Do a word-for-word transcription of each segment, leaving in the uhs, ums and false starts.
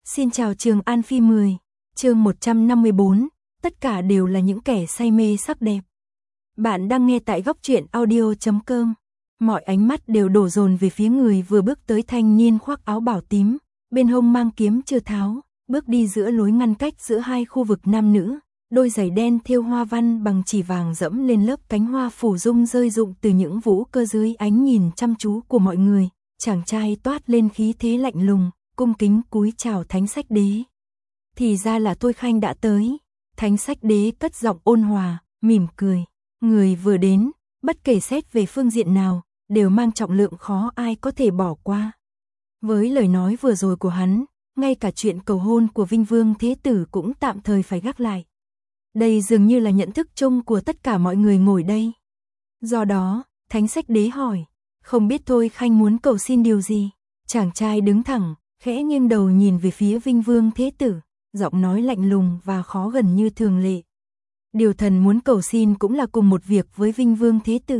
Xin chào Trường An Phi mười, chương một trăm năm mươi bốn, tất cả đều là những kẻ say mê sắc đẹp. Bạn đang nghe tại góc truyện audio chấm com. Mọi ánh mắt đều đổ dồn về phía người vừa bước tới, thanh niên khoác áo bảo tím, bên hông mang kiếm chưa tháo, bước đi giữa lối ngăn cách giữa hai khu vực nam nữ, đôi giày đen thêu hoa văn bằng chỉ vàng dẫm lên lớp cánh hoa phủ dung rơi rụng từ những vũ cơ dưới ánh nhìn chăm chú của mọi người, chàng trai toát lên khí thế lạnh lùng, cung kính cúi chào Thánh Sách Đế. Thì ra là Thôi Khanh đã tới. Thánh Sách Đế cất giọng ôn hòa, mỉm cười. Người vừa đến, bất kể xét về phương diện nào, đều mang trọng lượng khó ai có thể bỏ qua. Với lời nói vừa rồi của hắn, ngay cả chuyện cầu hôn của Vinh Vương Thế Tử cũng tạm thời phải gác lại. Đây dường như là nhận thức chung của tất cả mọi người ngồi đây. Do đó, Thánh Sách Đế hỏi, không biết Thôi Khanh muốn cầu xin điều gì? Chàng trai đứng thẳng, khẽ nghiêng đầu nhìn về phía Vinh Vương Thế Tử, giọng nói lạnh lùng và khó gần như thường lệ. Điều thần muốn cầu xin cũng là cùng một việc với Vinh Vương Thế Tử.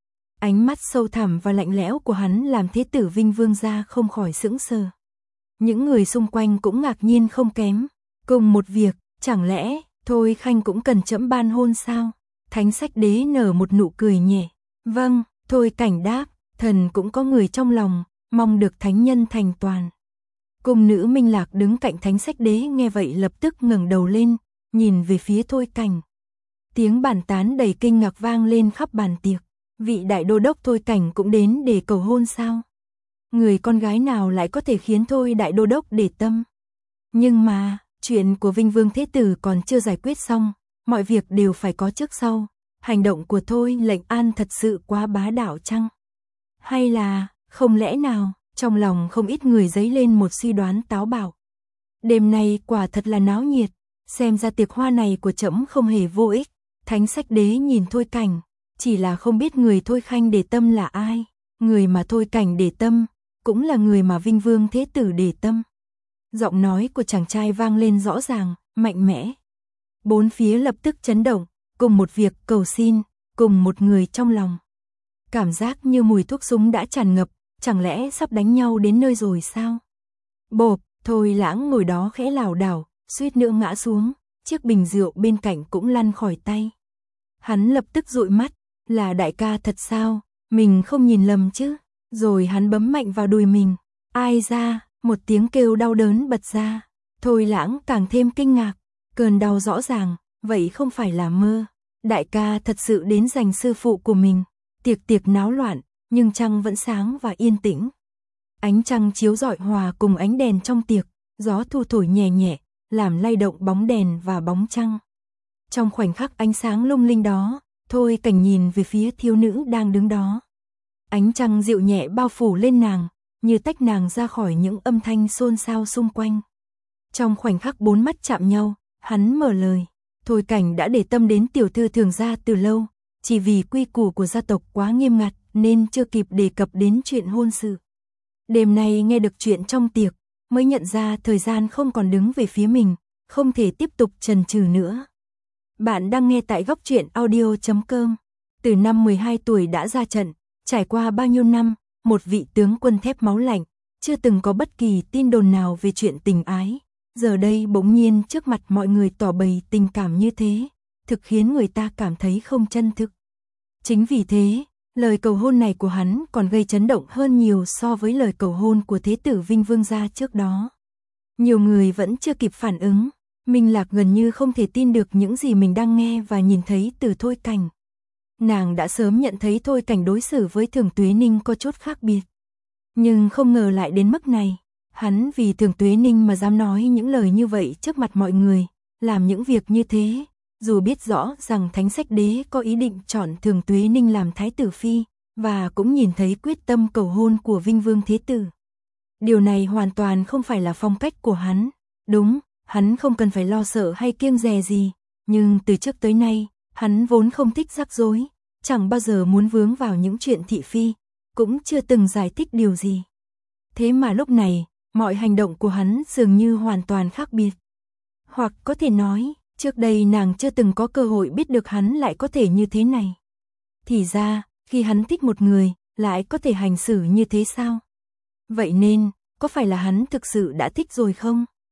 Ánh mắt sâu thẳm và lạnh lẽo của hắn làm Thế Tử Vinh Vương gia không khỏi sững sờ. Những người xung quanh cũng ngạc nhiên không kém. Cùng một việc, chẳng lẽ Thôi Khanh cũng cần trẫm ban hôn sao? Thánh Sách Đế nở một nụ cười nhẹ. Vâng, Thôi Cảnh đáp, thần cũng có người trong lòng, mong được thánh nhân thành toàn. Cung nữ Minh Lạc đứng cạnh Thánh Sách Đế nghe vậy lập tức ngẩng đầu lên, nhìn về phía Thôi Cảnh. Tiếng bàn tán đầy kinh ngạc vang lên khắp bàn tiệc. Vị đại đô đốc Thôi Cảnh cũng đến để cầu hôn sao? Người con gái nào lại có thể khiến Thôi đại đô đốc để tâm? Nhưng mà, chuyện của Vinh Vương Thế Tử còn chưa giải quyết xong, mọi việc đều phải có trước sau. Hành động của Thôi Lệnh An thật sự quá bá đạo chăng? Hay là, không lẽ nào, trong lòng không ít người dấy lên một suy đoán táo bạo. Đêm nay quả thật là náo nhiệt, xem ra tiệc hoa này của trẫm không hề vô ích. Thánh Sách Đế nhìn Thôi Cảnh, chỉ là không biết người Thôi Khanh để tâm là ai. Người mà Thôi Cảnh để tâm, cũng là người mà Vinh Vương Thế Tử để tâm. Giọng nói của chàng trai vang lên rõ ràng, mạnh mẽ. Bốn phía lập tức chấn động, cùng một việc cầu xin, cùng một người trong lòng. Cảm giác như mùi thuốc súng đã tràn ngập, chẳng lẽ sắp đánh nhau đến nơi rồi sao? Bộp, Thôi Lãng ngồi đó khẽ lảo đảo, suýt nữa ngã xuống, chiếc bình rượu bên cạnh cũng lăn khỏi tay. Hắn lập tức dụi mắt, là đại ca thật sao, mình không nhìn lầm chứ? Rồi hắn bấm mạnh vào đùi mình, ai ra, một tiếng kêu đau đớn bật ra. Thôi Lãng càng thêm kinh ngạc, cơn đau rõ ràng, vậy không phải là mơ. Đại ca thật sự đến giành sư phụ của mình. Tiệc tiệc náo loạn, nhưng trăng vẫn sáng và yên tĩnh. Ánh trăng chiếu rọi hòa cùng ánh đèn trong tiệc, gió thu thổi nhẹ nhẹ, làm lay động bóng đèn và bóng trăng. Trong khoảnh khắc ánh sáng lung linh đó, Thôi Cảnh nhìn về phía thiếu nữ đang đứng đó. Ánh trăng dịu nhẹ bao phủ lên nàng, như tách nàng ra khỏi những âm thanh xôn xao xung quanh. Trong khoảnh khắc bốn mắt chạm nhau, hắn mở lời. Thôi Cảnh đã để tâm đến tiểu thư Thường gia từ lâu, chỉ vì quy củ của gia tộc quá nghiêm ngặt nên chưa kịp đề cập đến chuyện hôn sự. Đêm nay nghe được chuyện trong tiệc, mới nhận ra thời gian không còn đứng về phía mình, không thể tiếp tục chần chừ nữa. Bạn đang nghe tại góc truyện audio chấm com. Từ năm mười hai tuổi đã ra trận, trải qua bao nhiêu năm, một vị tướng quân thép máu lạnh, chưa từng có bất kỳ tin đồn nào về chuyện tình ái. Giờ đây bỗng nhiên trước mặt mọi người tỏ bày tình cảm như thế, thực khiến người ta cảm thấy không chân thực. Chính vì thế, lời cầu hôn này của hắn còn gây chấn động hơn nhiều so với lời cầu hôn của Thế Tử Vinh Vương gia trước đó. Nhiều người vẫn chưa kịp phản ứng, Minh Lạc gần như không thể tin được những gì mình đang nghe và nhìn thấy từ Thôi Cảnh. Nàng đã sớm nhận thấy Thôi Cảnh đối xử với Thường Tuế Ninh có chút khác biệt. Nhưng không ngờ lại đến mức này, hắn vì Thường Tuế Ninh mà dám nói những lời như vậy trước mặt mọi người, làm những việc như thế. Dù biết rõ rằng Thánh Sách Đế có ý định chọn Thường Tuế Ninh làm Thái tử Phi, và cũng nhìn thấy quyết tâm cầu hôn của Vinh Vương Thế Tử. Điều này hoàn toàn không phải là phong cách của hắn. Đúng, hắn không cần phải lo sợ hay kiêng dè gì, nhưng từ trước tới nay, hắn vốn không thích rắc rối, chẳng bao giờ muốn vướng vào những chuyện thị phi, cũng chưa từng giải thích điều gì. Thế mà lúc này, mọi hành động của hắn dường như hoàn toàn khác biệt. Hoặc có thể nói, trước đây nàng chưa từng có cơ hội biết được hắn lại có thể như thế này. Thì ra, khi hắn thích một người, lại có thể hành xử như thế sao? Vậy nên, có phải là hắn thực sự đã thích rồi không?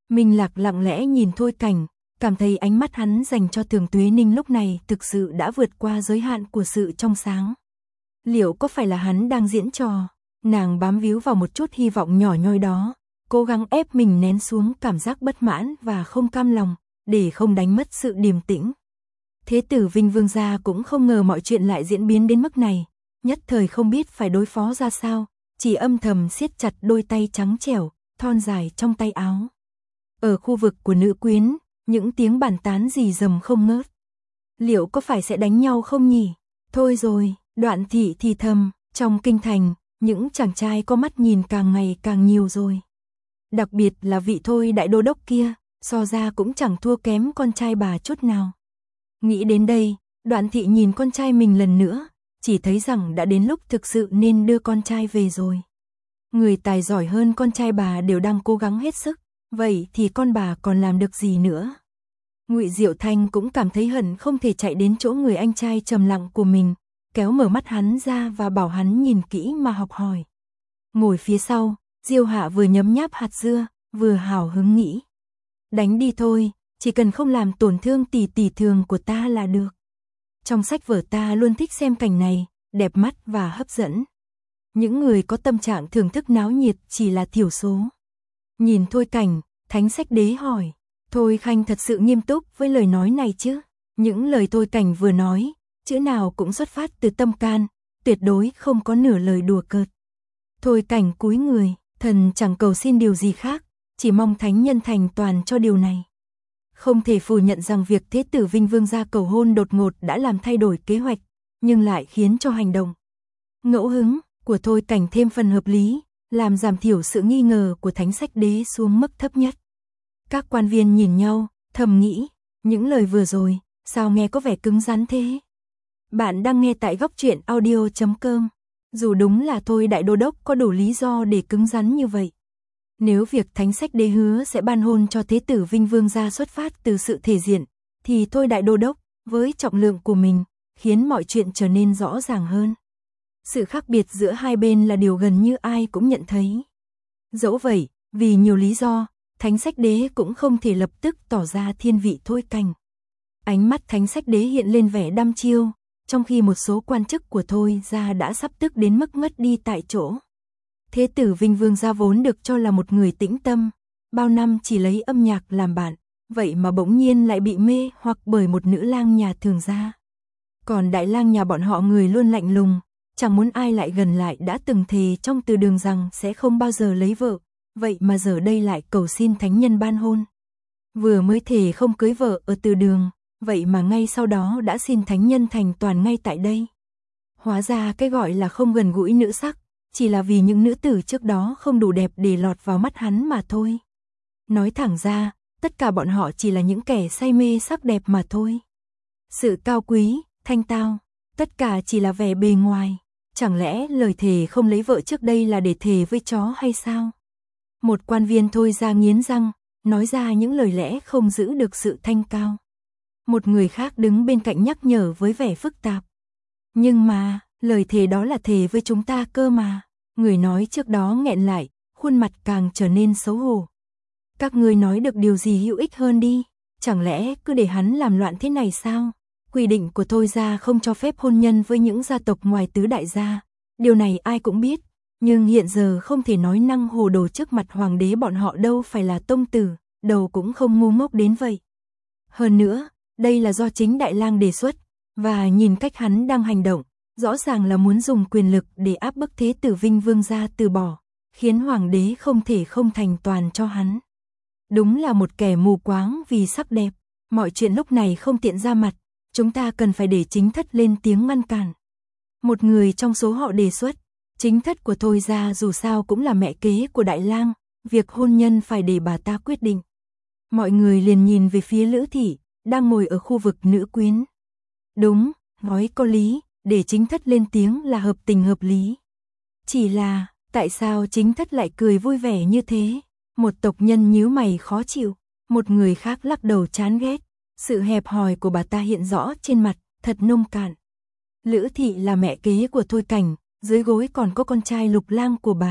Minh Lạc lặng lẽ nhìn Thôi Cảnh, cảm thấy ánh mắt hắn dành cho Thường Tuế Ninh lúc này thực sự đã vượt qua giới hạn của sự trong sáng. Liệu có phải là hắn đang diễn trò? Nàng bám víu vào một chút hy vọng nhỏ nhoi đó, cố gắng ép mình nén xuống cảm giác bất mãn và không cam lòng, để không đánh mất sự điềm tĩnh. Thế tử Vinh Vương gia cũng không ngờ mọi chuyện lại diễn biến đến mức này, nhất thời không biết phải đối phó ra sao, chỉ âm thầm siết chặt đôi tay trắng trẻo, thon dài trong tay áo. Ở khu vực của nữ quyến, những tiếng bàn tán rì rầm không ngớt. Liệu có phải sẽ đánh nhau không nhỉ? Thôi rồi, Đoạn Thị thì thầm, trong kinh thành, những chàng trai có mắt nhìn càng ngày càng nhiều rồi. Đặc biệt là vị Thôi đại đô đốc kia, so ra cũng chẳng thua kém con trai bà chút nào. Nghĩ đến đây, Đoạn Thị nhìn con trai mình lần nữa, chỉ thấy rằng đã đến lúc thực sự nên đưa con trai về rồi. Người tài giỏi hơn con trai bà đều đang cố gắng hết sức, vậy thì con bà còn làm được gì nữa? Ngụy Diệu Thanh cũng cảm thấy hận không thể chạy đến chỗ người anh trai trầm lặng của mình, kéo mở mắt hắn ra và bảo hắn nhìn kỹ mà học hỏi. Ngồi phía sau, Diêu Hạ vừa nhấm nháp hạt dưa, vừa hào hứng nghĩ. Đánh đi thôi, chỉ cần không làm tổn thương tỷ tỷ Thường của ta là được. Trong sách vở ta luôn thích xem cảnh này, đẹp mắt và hấp dẫn. Những người có tâm trạng thưởng thức náo nhiệt chỉ là thiểu số. Nhìn Thôi Cảnh, Thánh Sách Đế hỏi, Thôi Khanh thật sự nghiêm túc với lời nói này chứ? Những lời Thôi Cảnh vừa nói, chữ nào cũng xuất phát từ tâm can, tuyệt đối không có nửa lời đùa cợt. Thôi Cảnh cúi người, thần chẳng cầu xin điều gì khác, chỉ mong thánh nhân thành toàn cho điều này. Không thể phủ nhận rằng việc Thế tử Vinh Vương gia cầu hôn đột ngột đã làm thay đổi kế hoạch, nhưng lại khiến cho hành động ngẫu hứng của Thôi Cảnh thêm phần hợp lý, làm giảm thiểu sự nghi ngờ của Thánh Sách Đế xuống mức thấp nhất. Các quan viên nhìn nhau, thầm nghĩ, những lời vừa rồi, sao nghe có vẻ cứng rắn thế? Bạn đang nghe tại góc truyện audio chấm com. Dù đúng là Thôi đại đô đốc có đủ lý do để cứng rắn như vậy. Nếu việc Thánh Sách Đế hứa sẽ ban hôn cho Thế tử Vinh Vương gia xuất phát từ sự thể diện, thì Thôi đại đô đốc, với trọng lượng của mình, khiến mọi chuyện trở nên rõ ràng hơn. Sự khác biệt giữa hai bên là điều gần như ai cũng nhận thấy. Dẫu vậy, vì nhiều lý do, Thánh Sách Đế cũng không thể lập tức tỏ ra thiên vị Thôi Cảnh. Ánh mắt Thánh Sách Đế hiện lên vẻ đăm chiêu, trong khi một số quan chức của Thôi gia đã sắp tức đến mức ngất đi tại chỗ. Thế tử Vinh Vương gia vốn được cho là một người tĩnh tâm, bao năm chỉ lấy âm nhạc làm bạn, vậy mà bỗng nhiên lại bị mê hoặc bởi một nữ lang nhà Thường gia. Còn đại lang nhà bọn họ người luôn lạnh lùng, chẳng muốn ai lại gần lại, đã từng thề trong Từ Đường rằng sẽ không bao giờ lấy vợ, vậy mà giờ đây lại cầu xin thánh nhân ban hôn. Vừa mới thề không cưới vợ ở Từ Đường, vậy mà ngay sau đó đã xin thánh nhân thành toàn ngay tại đây. Hóa ra cái gọi là không gần gũi nữ sắc, chỉ là vì những nữ tử trước đó không đủ đẹp để lọt vào mắt hắn mà thôi. Nói thẳng ra, tất cả bọn họ chỉ là những kẻ say mê sắc đẹp mà thôi. Sự cao quý, thanh tao, tất cả chỉ là vẻ bề ngoài. Chẳng lẽ lời thề không lấy vợ trước đây là để thề với chó hay sao? Một quan viên Thôi ra nghiến răng, nói ra những lời lẽ không giữ được sự thanh cao. Một người khác đứng bên cạnh nhắc nhở với vẻ phức tạp. Nhưng mà, lời thề đó là thề với chúng ta cơ mà. Người nói trước đó nghẹn lại, khuôn mặt càng trở nên xấu hổ. Các ngươi nói được điều gì hữu ích hơn đi, chẳng lẽ cứ để hắn làm loạn thế này sao? Quy định của Thôi gia không cho phép hôn nhân với những gia tộc ngoài tứ đại gia. Điều này ai cũng biết, nhưng hiện giờ không thể nói năng hồ đồ trước mặt hoàng đế, bọn họ đâu phải là tông tử, đầu cũng không ngu ngốc đến vậy. Hơn nữa, đây là do chính đại lang đề xuất, và nhìn cách hắn đang hành động, rõ ràng là muốn dùng quyền lực để áp bức Thế tử Vinh Vương gia từ bỏ, khiến hoàng đế không thể không thành toàn cho hắn. Đúng là một kẻ mù quáng vì sắc đẹp, mọi chuyện lúc này không tiện ra mặt, chúng ta cần phải để chính thất lên tiếng ngăn cản. Một người trong số họ đề xuất, chính thất của Thôi gia dù sao cũng là mẹ kế của đại lang, việc hôn nhân phải để bà ta quyết định. Mọi người liền nhìn về phía Lữ Thị, đang ngồi ở khu vực nữ quyến. Đúng, nói có lý, để chính thất lên tiếng là hợp tình hợp lý. Chỉ là, tại sao chính thất lại cười vui vẻ như thế? Một tộc nhân nhíu mày khó chịu, một người khác lắc đầu chán ghét. Sự hẹp hòi của bà ta hiện rõ trên mặt, thật nông cạn. Lữ Thị là mẹ kế của Thôi Cảnh, dưới gối còn có con trai Lục Lang của bà,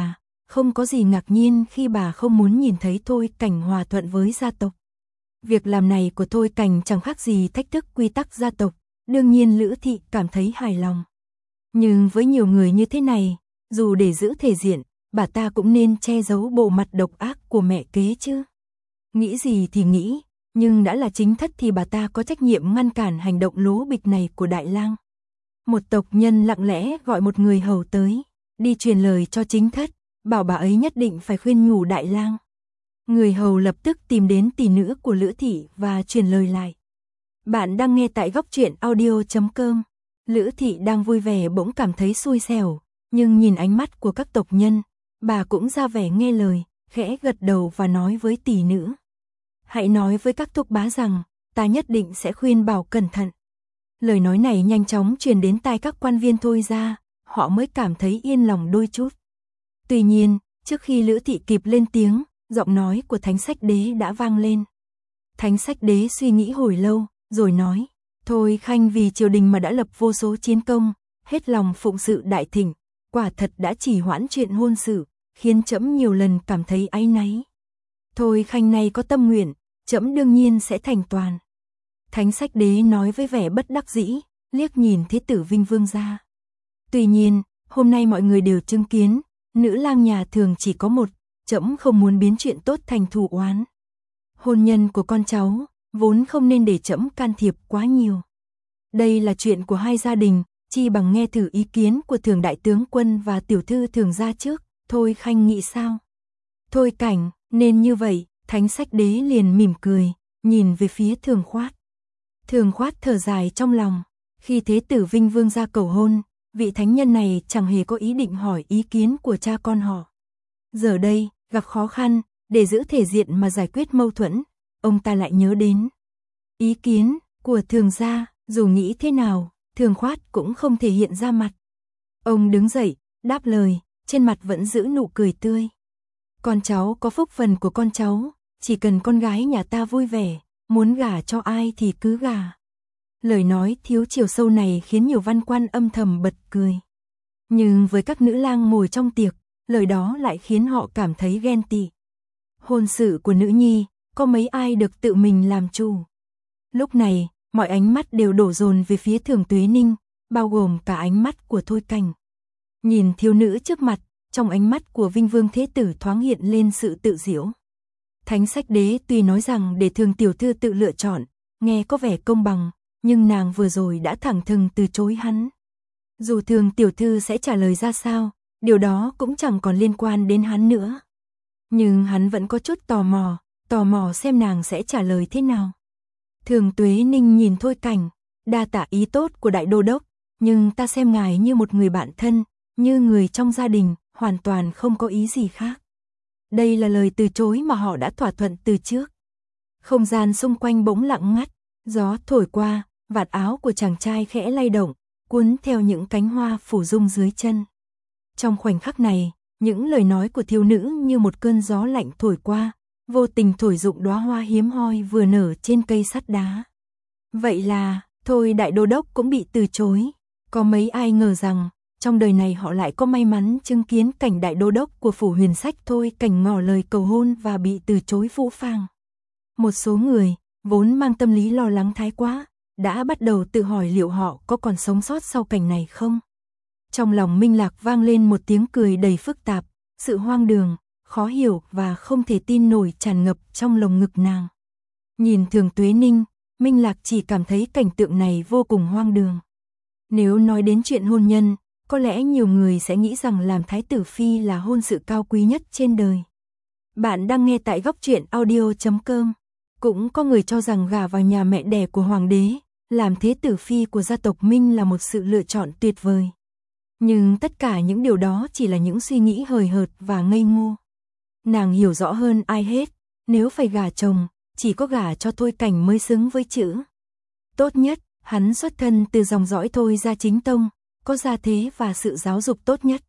không có gì ngạc nhiên khi bà không muốn nhìn thấy Thôi Cảnh hòa thuận với gia tộc. Việc làm này của Thôi Cảnh chẳng khác gì thách thức quy tắc gia tộc, đương nhiên Lữ Thị cảm thấy hài lòng. Nhưng với nhiều người như thế này, dù để giữ thể diện, bà ta cũng nên che giấu bộ mặt độc ác của mẹ kế chứ. Nghĩ gì thì nghĩ, nhưng đã là chính thất thì bà ta có trách nhiệm ngăn cản hành động lố bịch này của Đại Lang. Một tộc nhân lặng lẽ gọi một người hầu tới, đi truyền lời cho chính thất, bảo bà ấy nhất định phải khuyên nhủ Đại Lang. Người hầu lập tức tìm đến tỷ nữ của Lữ Thị và truyền lời lại. Bạn đang nghe tại góc truyện audio chấm com. Lữ Thị đang vui vẻ bỗng cảm thấy xui xẻo, nhưng nhìn ánh mắt của các tộc nhân, bà cũng ra vẻ nghe lời, khẽ gật đầu và nói với tỷ nữ. Hãy nói với các thúc bá rằng, ta nhất định sẽ khuyên bảo cẩn thận. Lời nói này nhanh chóng truyền đến tai các quan viên Thôi gia, họ mới cảm thấy yên lòng đôi chút. Tuy nhiên, trước khi Lữ Thị kịp lên tiếng, giọng nói của Thánh Sách Đế đã vang lên. Thánh Sách Đế suy nghĩ hồi lâu, rồi nói, Thôi Khanh vì triều đình mà đã lập vô số chiến công, hết lòng phụng sự đại thịnh, quả thật đã trì hoãn chuyện hôn sự, khiến trẫm nhiều lần cảm thấy áy náy. Thôi Khanh này có tâm nguyện, trẫm đương nhiên sẽ thành toàn. Thánh Sách Đế nói với vẻ bất đắc dĩ, liếc nhìn Thế tử Vinh Vương gia. Tuy nhiên, hôm nay mọi người đều chứng kiến, nữ lang nhà thường chỉ có một, trẫm không muốn biến chuyện tốt thành thù oán. Hôn nhân của con cháu, vốn không nên để trẫm can thiệp quá nhiều. Đây là chuyện của hai gia đình, chi bằng nghe thử ý kiến của Thường đại tướng quân và tiểu thư Thường gia trước, Thôi Khanh nghĩ sao? Thôi Cảnh, nên như vậy, Thánh Sách Đế liền mỉm cười, nhìn về phía Thường Khoát. Thường Khoát thở dài trong lòng, khi Thế tử Vinh Vương gia cầu hôn, vị thánh nhân này chẳng hề có ý định hỏi ý kiến của cha con họ. Giờ đây, gặp khó khăn, để giữ thể diện mà giải quyết mâu thuẫn, ông ta lại nhớ đến ý kiến của Thường gia, dù nghĩ thế nào, Thường Khoát cũng không thể hiện ra mặt. Ông đứng dậy, đáp lời, trên mặt vẫn giữ nụ cười tươi. Con cháu có phúc phần của con cháu, chỉ cần con gái nhà ta vui vẻ, muốn gả cho ai thì cứ gả. Lời nói thiếu chiều sâu này khiến nhiều văn quan âm thầm bật cười. Nhưng với các nữ lang ngồi trong tiệc, lời đó lại khiến họ cảm thấy ghen tị. Hôn sự của nữ nhi, có mấy ai được tự mình làm chủ. Lúc này, mọi ánh mắt đều đổ dồn về phía Thường Tuế Ninh, bao gồm cả ánh mắt của Thôi Cảnh. Nhìn thiếu nữ trước mặt, trong ánh mắt của Vinh Vương Thế tử thoáng hiện lên sự tự giễu. Thánh Sách Đế tuy nói rằng để Thường tiểu thư tự lựa chọn, nghe có vẻ công bằng, nhưng nàng vừa rồi đã thẳng thừng từ chối hắn. Dù Thường tiểu thư sẽ trả lời ra sao, điều đó cũng chẳng còn liên quan đến hắn nữa. Nhưng hắn vẫn có chút tò mò, tò mò xem nàng sẽ trả lời thế nào. Thường Tuế Ninh nhìn Thôi Cảnh, đa tạ ý tốt của đại đô đốc, nhưng ta xem ngài như một người bạn thân, như người trong gia đình, hoàn toàn không có ý gì khác. Đây là lời từ chối mà họ đã thỏa thuận từ trước. Không gian xung quanh bỗng lặng ngắt, gió thổi qua, vạt áo của chàng trai khẽ lay động, cuốn theo những cánh hoa phủ rung dưới chân. Trong khoảnh khắc này, những lời nói của thiếu nữ như một cơn gió lạnh thổi qua, vô tình thổi rụng đóa hoa hiếm hoi vừa nở trên cây sắt đá. Vậy là, thôi đại đô đốc cũng bị từ chối. Có mấy ai ngờ rằng, trong đời này họ lại có may mắn chứng kiến cảnh đại đô đốc của phủ Huyền Sách Thôi Cảnh ngỏ lời cầu hôn và bị từ chối phũ phàng. Một số người, vốn mang tâm lý lo lắng thái quá, đã bắt đầu tự hỏi liệu họ có còn sống sót sau cảnh này không. Trong lòng Minh Lạc vang lên một tiếng cười đầy phức tạp, sự hoang đường, khó hiểu và không thể tin nổi tràn ngập trong lồng ngực nàng. Nhìn Thường Tuế Ninh, Minh Lạc chỉ cảm thấy cảnh tượng này vô cùng hoang đường. Nếu nói đến chuyện hôn nhân, có lẽ nhiều người sẽ nghĩ rằng làm thái tử phi là hôn sự cao quý nhất trên đời. Bạn đang nghe tại góc truyện audio chấm com. Cũng có người cho rằng gả vào nhà mẹ đẻ của hoàng đế, làm thế tử phi của gia tộc Minh là một sự lựa chọn tuyệt vời. Nhưng tất cả những điều đó chỉ là những suy nghĩ hời hợt và ngây ngô. Nàng hiểu rõ hơn ai hết, nếu phải gả chồng, chỉ có gả cho Thôi Cảnh mới xứng với chữ. Tốt nhất, hắn xuất thân từ dòng dõi Thôi gia chính tông, có gia thế và sự giáo dục tốt nhất.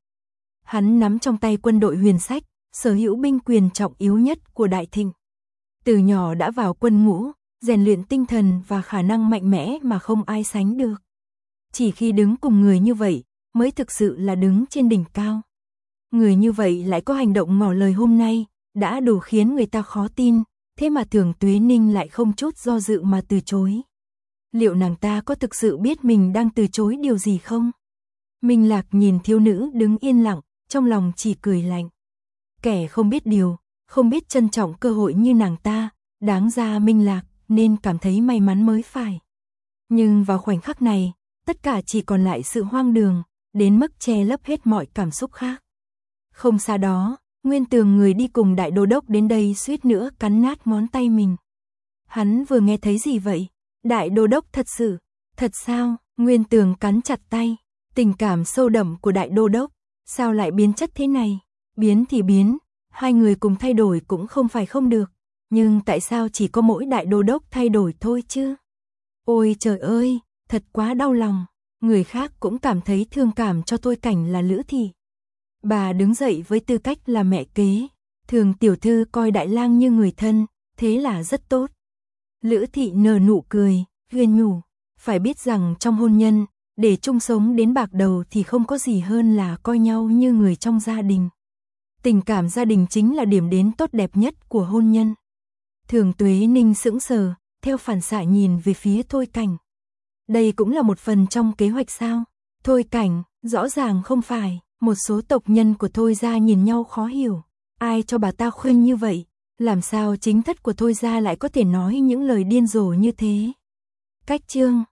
Hắn nắm trong tay quân đội Huyền Sách, sở hữu binh quyền trọng yếu nhất của Đại Thịnh. Từ nhỏ đã vào quân ngũ, rèn luyện tinh thần và khả năng mạnh mẽ mà không ai sánh được. Chỉ khi đứng cùng người như vậy, mới thực sự là đứng trên đỉnh cao. người như vậy lại có hành động ngỏ lời hôm nay, đã đủ khiến người ta khó tin, thế mà Thường Tuế Ninh lại không chút do dự mà từ chối. Liệu nàng ta có thực sự biết mình đang từ chối điều gì không? Minh Lạc nhìn thiếu nữ đứng yên lặng, trong lòng chỉ cười lạnh. Kẻ không biết điều, không biết trân trọng cơ hội như nàng ta, đáng ra Minh Lạc nên cảm thấy may mắn mới phải. Nhưng vào khoảnh khắc này, tất cả chỉ còn lại sự hoang đường, đến mức che lấp hết mọi cảm xúc khác. Không xa đó, Nguyên Tường người đi cùng đại đô đốc đến đây suýt nữa cắn nát ngón tay mình. Hắn vừa nghe thấy gì vậy? Đại đô đốc thật sự, thật sao? Nguyên Tường cắn chặt tay, tình cảm sâu đậm của đại đô đốc, sao lại biến chất thế này? Biến thì biến, hai người cùng thay đổi cũng không phải không được, nhưng tại sao chỉ có mỗi đại đô đốc thay đổi thôi chứ? Ôi trời ơi, thật quá đau lòng, người khác cũng cảm thấy thương cảm cho Thôi Cảnh là Lữ Thị. Bà đứng dậy với tư cách là mẹ kế, Thường tiểu thư coi Đại Lang như người thân, thế là rất tốt. Lữ Thị nở nụ cười, khuyên nhủ, phải biết rằng trong hôn nhân, để chung sống đến bạc đầu thì không có gì hơn là coi nhau như người trong gia đình. Tình cảm gia đình chính là điểm đến tốt đẹp nhất của hôn nhân. Thường Tuế Ninh sững sờ, theo phản xạ nhìn về phía Thôi Cảnh. Đây cũng là một phần trong kế hoạch sao? Thôi Cảnh, rõ ràng không phải. Một số tộc nhân của Thôi gia nhìn nhau khó hiểu. Ai cho bà ta khuyên như vậy? Làm sao chính thất của Thôi gia lại có thể nói những lời điên rồ như thế? Cách chương